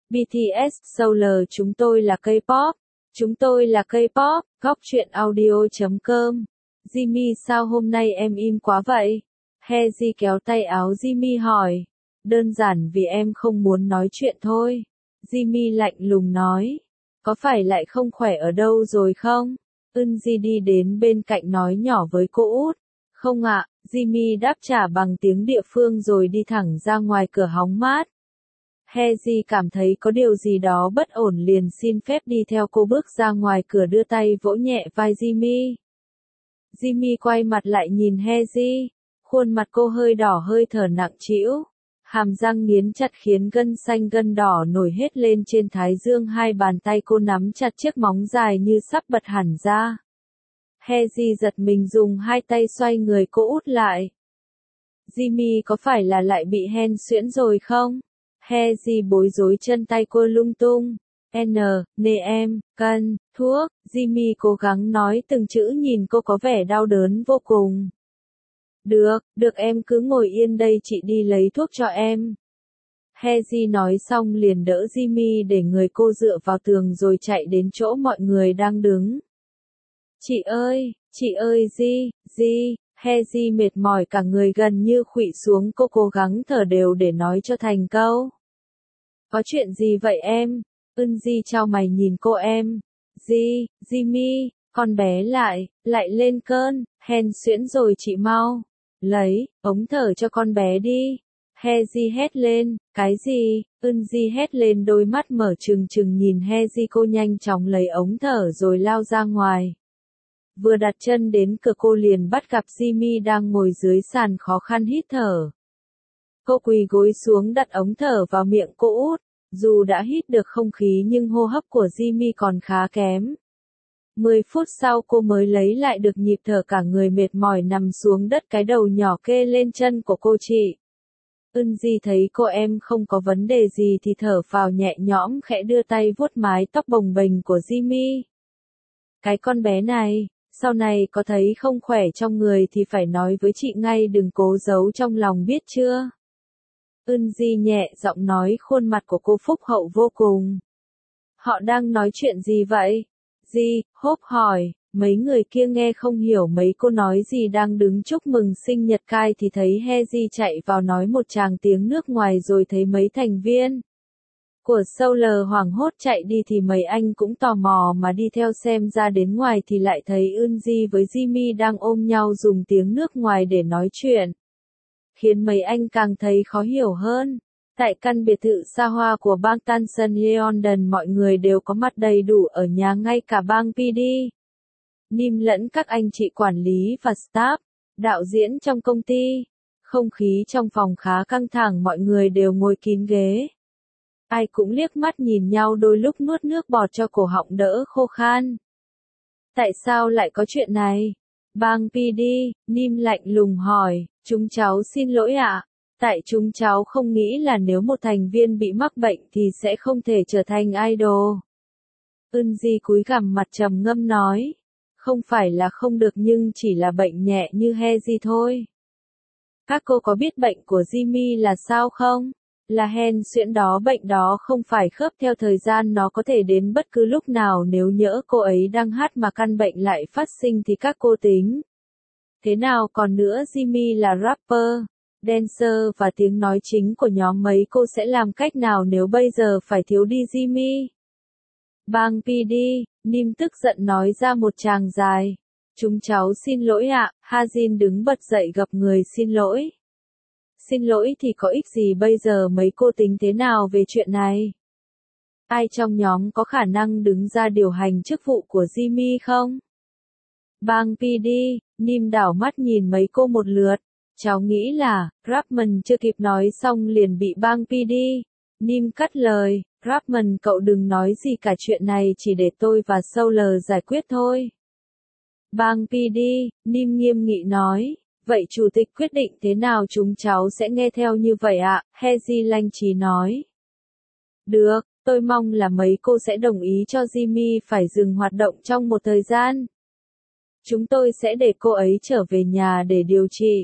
BTS, Solar chúng tôi là K-pop. Chúng tôi là K-pop, góc truyện audio.com. Jimmy sao hôm nay em im quá vậy? Hazy kéo tay áo Jimmy hỏi. Đơn giản vì em không muốn nói chuyện thôi. Jimmy lạnh lùng nói. Có phải lại không khỏe ở đâu rồi không? Eunji đi đến bên cạnh nói nhỏ với cô út. Không ạ, Jimmy đáp trả bằng tiếng địa phương rồi đi thẳng ra ngoài cửa hóng mát. Hazy cảm thấy có điều gì đó bất ổn liền xin phép đi theo cô bước ra ngoài cửa đưa tay vỗ nhẹ vai Jimmy. Jimmy quay mặt lại nhìn Hazy, khuôn mặt cô hơi đỏ hơi thở nặng trĩu, hàm răng nghiến chặt khiến gân xanh gân đỏ nổi hết lên trên thái dương, hai bàn tay cô nắm chặt chiếc móng dài như sắp bật hẳn ra. Hazy giật mình dùng hai tay xoay người cô út lại. Jimmy có phải là lại bị hen suyễn rồi không? Hazy bối rối chân tay cô lung tung. Nè em, cần, thuốc, Jimmy cố gắng nói từng chữ nhìn cô có vẻ đau đớn vô cùng. Được em cứ ngồi yên đây chị đi lấy thuốc cho em. Hazy nói xong liền đỡ Jimmy để người cô dựa vào tường rồi chạy đến chỗ mọi người đang đứng. Chị ơi, Di, Hazy mệt mỏi cả người gần như khuỵu xuống, cô cố gắng thở đều để nói cho thành câu. Có chuyện gì vậy em? Eunji chau mày nhìn cô em. Jimmy, con bé lại lên cơn, hen suyễn rồi chị mau. Lấy, ống thở cho con bé đi. Hazy hét lên, cái gì? Eunji hét lên đôi mắt mở trừng trừng nhìn Hazy, cô nhanh chóng lấy ống thở rồi lao ra ngoài. Vừa đặt chân đến cửa cô liền bắt gặp Jimmy đang ngồi dưới sàn khó khăn hít thở. Cô quỳ gối xuống đặt ống thở vào miệng cô út. Dù đã hít được không khí nhưng hô hấp của Jimmy còn khá kém. 10 phút sau cô mới lấy lại được nhịp thở, cả người mệt mỏi nằm xuống đất, cái đầu nhỏ kê lên chân của cô chị. Eunji thấy cô em không có vấn đề gì thì thở phào nhẹ nhõm, khẽ đưa tay vuốt mái tóc bồng bềnh của Jimmy. Cái con bé này, sau này có thấy không khỏe trong người thì phải nói với chị ngay, đừng cố giấu trong lòng biết chưa? Eunji nhẹ giọng nói, khuôn mặt của cô phúc hậu vô cùng. Họ đang nói chuyện gì vậy? Hope hỏi, mấy người kia nghe không hiểu mấy cô nói gì, đang đứng chúc mừng sinh nhật Kai thì thấy Hazy chạy vào nói một tràng tiếng nước ngoài rồi thấy mấy thành viên của Solar hoảng hốt chạy đi thì mấy anh cũng tò mò mà đi theo xem, ra đến ngoài thì lại thấy Eunji với Jimmy đang ôm nhau dùng tiếng nước ngoài để nói chuyện. Khiến mấy anh càng thấy khó hiểu hơn. Tại căn biệt thự xa hoa của bang Tanson London, mọi người đều có mặt đầy đủ ở nhà, ngay cả bang PD. Nim lẫn các anh chị quản lý và staff, đạo diễn trong công ty. Không khí trong phòng khá căng thẳng, mọi người đều ngồi kín ghế. Ai cũng liếc mắt nhìn nhau, đôi lúc nuốt nước bọt cho cổ họng đỡ khô khan. Tại sao lại có chuyện này? Bang PD, Nim lạnh lùng hỏi, chúng cháu xin lỗi ạ. Tại chúng cháu không nghĩ là nếu một thành viên bị mắc bệnh thì sẽ không thể trở thành idol. Eunji cúi gằm mặt trầm ngâm nói. Không phải là không được nhưng chỉ là bệnh nhẹ như Hazy thôi. Các cô có biết bệnh của Jimmy là sao không? Là hen suyễn đó, bệnh đó không phải khớp theo thời gian, nó có thể đến bất cứ lúc nào, nếu nhỡ cô ấy đang hát mà căn bệnh lại phát sinh thì các cô tính thế nào? Còn nữa, Jimmy là rapper, dancer và tiếng nói chính của nhóm, mấy cô sẽ làm cách nào nếu bây giờ phải thiếu đi Jimmy? Bang PD, Nim tức giận nói ra một tràng dài. Chúng cháu xin lỗi ạ. Hajin đứng bật dậy gập người xin lỗi. Xin lỗi thì có ích gì, bây giờ mấy cô tính thế nào về chuyện này? Ai trong nhóm có khả năng đứng ra điều hành chức vụ của Jimmy không? Bang PD, Nim đảo mắt nhìn mấy cô một lượt. Cháu nghĩ là, Rapman chưa kịp nói xong liền bị Bang PD, Nim cắt lời. Rapman, cậu đừng nói gì cả, chuyện này chỉ để tôi và Solar giải quyết thôi. Bang PD, Nim nghiêm nghị nói. Vậy chủ tịch quyết định thế nào chúng cháu sẽ nghe theo như vậy ạ, Hazy lanh trí nói. Được, tôi mong là mấy cô sẽ đồng ý cho Jimmy phải dừng hoạt động trong một thời gian. Chúng tôi sẽ để cô ấy trở về nhà để điều trị.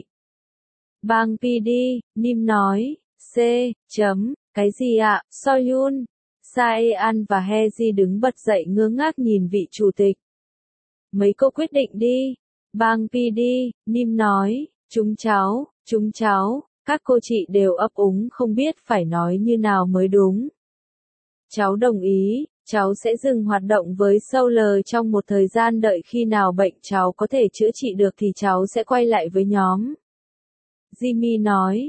Bang PD, Nim nói. Cái gì ạ? Soyun. Saean và Hezi đứng bật dậy ngơ ngác nhìn vị chủ tịch. Mấy cô quyết định đi. Bang PD, Nim nói, chúng cháu, các cô chị đều ấp úng không biết phải nói như nào mới đúng. Cháu đồng ý, cháu sẽ dừng hoạt động với Solar trong một thời gian đợi khi nào bệnh cháu có thể chữa trị được thì cháu sẽ quay lại với nhóm. Jimmy nói,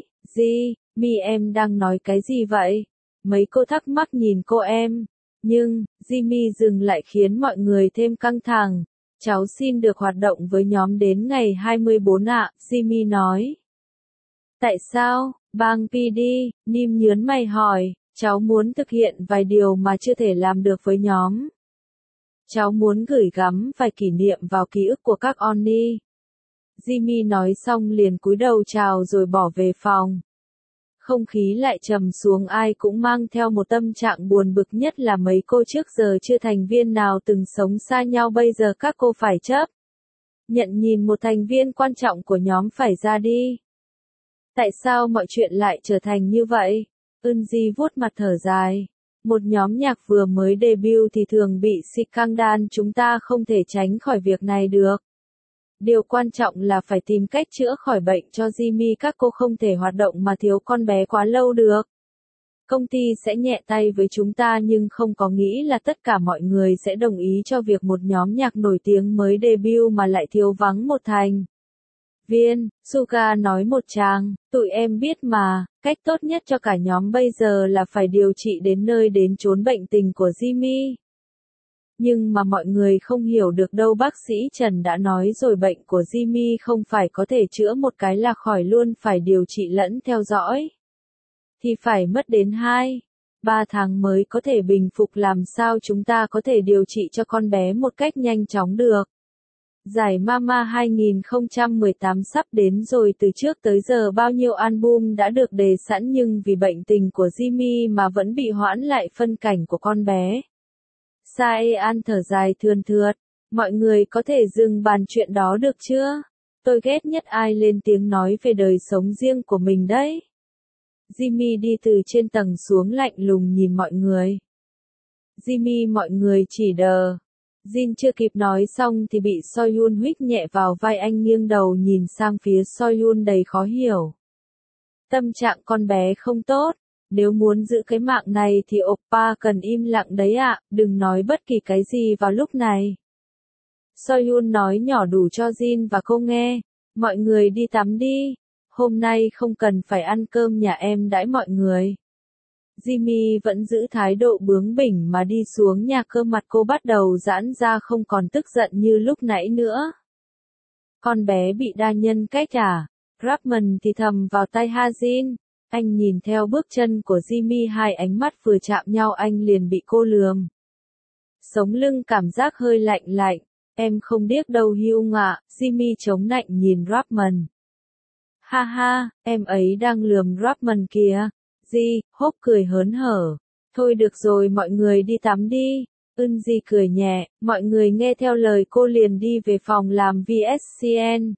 Mi em đang nói cái gì vậy? Mấy cô thắc mắc nhìn cô em. Nhưng, Jimmy dừng lại khiến mọi người thêm căng thẳng. Cháu xin được hoạt động với nhóm đến ngày 24 ạ, Jimmy nói. Tại sao? Bang PD, Nim nhớn mày hỏi, cháu muốn thực hiện vài điều mà chưa thể làm được với nhóm. Cháu muốn gửi gắm vài kỷ niệm vào ký ức của các Oni. Jimmy nói xong liền cúi đầu chào rồi bỏ về phòng. Không khí lại trầm xuống, ai cũng mang theo một tâm trạng buồn bực, nhất là mấy cô trước giờ chưa thành viên nào từng sống xa nhau bây giờ các cô phải chấp nhận nhìn một thành viên quan trọng của nhóm phải ra đi. Tại sao mọi chuyện lại trở thành như vậy? Eunji vuốt mặt thở dài. Một nhóm nhạc vừa mới debut thì thường bị scandal, chúng ta không thể tránh khỏi việc này được. Điều quan trọng là phải tìm cách chữa khỏi bệnh cho Jimmy, các cô không thể hoạt động mà thiếu con bé quá lâu được. Công ty sẽ nhẹ tay với chúng ta nhưng không có nghĩ là tất cả mọi người sẽ đồng ý cho việc một nhóm nhạc nổi tiếng mới debut mà lại thiếu vắng một thành viên. Suga nói một tràng, tụi em biết mà, cách tốt nhất cho cả nhóm bây giờ là phải điều trị đến nơi đến chốn bệnh tình của Jimmy. Nhưng mà mọi người không hiểu được đâu, bác sĩ Trần đã nói rồi, bệnh của Jimmy không phải có thể chữa một cái là khỏi luôn, phải điều trị lẫn theo dõi. Thì phải mất đến 2-3 tháng mới có thể bình phục, làm sao chúng ta có thể điều trị cho con bé một cách nhanh chóng được. Giải Mama 2018 sắp đến rồi, từ trước tới giờ bao nhiêu album đã được đề sẵn nhưng vì bệnh tình của Jimmy mà vẫn bị hoãn lại phân cảnh của con bé. Saean thở dài thườn thượt, mọi người có thể dừng bàn chuyện đó được chưa? Tôi ghét nhất ai lên tiếng nói về đời sống riêng của mình đấy. Jimmy đi từ trên tầng xuống lạnh lùng nhìn mọi người. Jimmy, mọi người chỉ đờ. Jin chưa kịp nói xong thì bị Soyun huých nhẹ vào vai, anh nghiêng đầu nhìn sang phía Soyun đầy khó hiểu. Tâm trạng con bé không tốt. Nếu muốn giữ cái mạng này thì oppa cần im lặng đấy ạ, đừng nói bất kỳ cái gì vào lúc này. Soyun nói nhỏ đủ cho Jin và cô nghe. Mọi người đi tắm đi. Hôm nay không cần phải ăn cơm nhà em đãi mọi người. Jimmy vẫn giữ thái độ bướng bỉnh mà đi xuống nhà cơm, mặt cô bắt đầu giãn ra, không còn tức giận như lúc nãy nữa. Con bé bị đa nhân cách à? Rapman thì thầm vào tai Hajin. Anh nhìn theo bước chân của Jimmy, hai ánh mắt vừa chạm nhau anh liền bị cô lườm. Sống lưng cảm giác hơi lạnh lạnh. Em không điếc đâu Hyung ạ, Jimmy chống nạnh nhìn Rapman. Ha ha, em ấy đang lườm Rapman kìa. Ji, Hốc cười hớn hở. Thôi được rồi, mọi người đi tắm đi. Eunji cười nhẹ, mọi người nghe theo lời cô liền đi về phòng làm VSCN.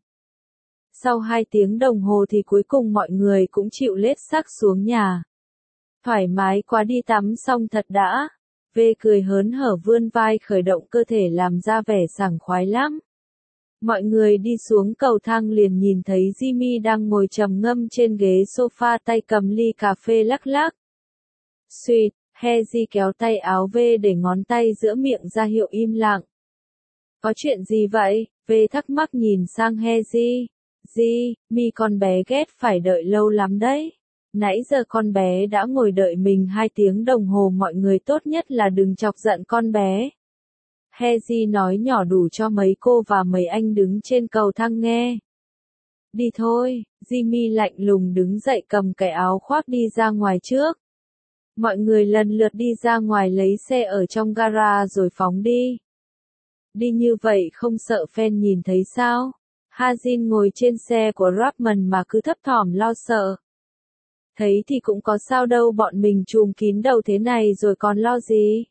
Sau 2 tiếng đồng hồ thì cuối cùng mọi người cũng chịu lết xác xuống nhà. Thoải mái quá, đi tắm xong thật đã. V cười hớn hở vươn vai khởi động cơ thể làm ra vẻ sảng khoái lắm. Mọi người đi xuống cầu thang liền nhìn thấy Jimmy đang ngồi trầm ngâm trên ghế sofa, tay cầm ly cà phê lắc lắc. Sweet, Hezi kéo tay áo V để ngón tay giữa miệng ra hiệu im lặng. Có chuyện gì vậy? V thắc mắc nhìn sang Hezi. Mi con bé ghét phải đợi lâu lắm đấy. Nãy giờ con bé đã ngồi đợi mình 2 tiếng đồng hồ, mọi người tốt nhất là đừng chọc giận con bé. Hezi nói nhỏ đủ cho mấy cô và mấy anh đứng trên cầu thang nghe. Đi thôi, Jimmy lạnh lùng đứng dậy cầm cái áo khoác đi ra ngoài trước. Mọi người lần lượt đi ra ngoài lấy xe ở trong gara rồi phóng đi. Đi như vậy không sợ fan nhìn thấy sao? Hajin ngồi trên xe của Rapman mà cứ thấp thỏm lo sợ. Thấy thì cũng có sao đâu, bọn mình trùm kín đầu thế này rồi còn lo gì?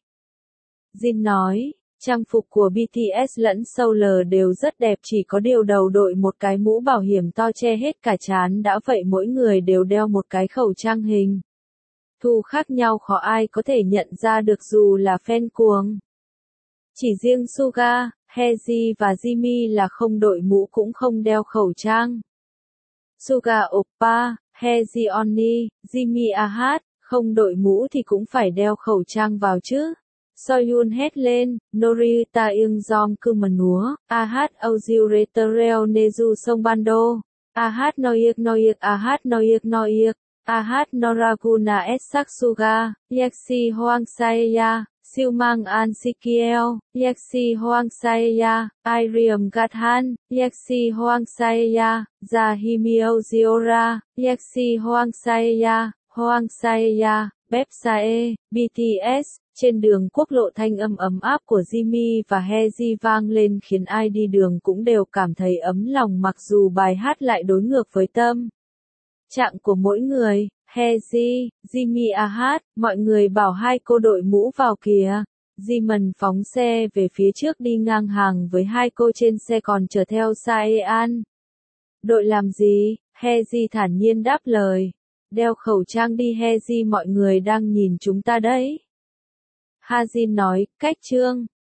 Jin nói, trang phục của BTS lẫn Solar đều rất đẹp, chỉ có điều đầu đội một cái mũ bảo hiểm to che hết cả trán đã vậy, mỗi người đều đeo một cái khẩu trang hình Thu khác nhau khó ai có thể nhận ra được dù là fan cuồng. Chỉ riêng Suga, Hazy và Jimmy là không đội mũ cũng không đeo khẩu trang. Suga Oppa, Hazy Onni, Jimmy Ahad, không đội mũ thì cũng phải đeo khẩu trang vào chứ. Soyun hét lên, Norita Yeongjong Kumanúa, Ahad Ozil Retereo Neju Song Bando, Ahad Noyek, Ahad Noyek, Ahad Noraguna Esak Suga, Yaxi Hoang Saeya, Siêu Mang An Sikiel, Yaxi Hoang Saeya, Iriam Gathan, Yaxi Hoang Saeya, Zahimio Ziora, Yaxi Hoang Saeya, Bepsae, BTS. Trên đường quốc lộ thanh âm ấm áp của Jimmy và Hazy vang lên khiến ai đi đường cũng đều cảm thấy ấm lòng mặc dù bài hát lại đối ngược với tâm trạng của mỗi người. Hazy, Jimmy Ahad, mọi người bảo hai cô đội mũ vào kìa. Jimin phóng xe về phía trước đi ngang hàng với hai cô trên xe còn chở theo Saean. Đội làm gì? Hazy thản nhiên đáp lời. Đeo khẩu trang đi Hazy, mọi người đang nhìn chúng ta đấy. Hajin nói, cách chương.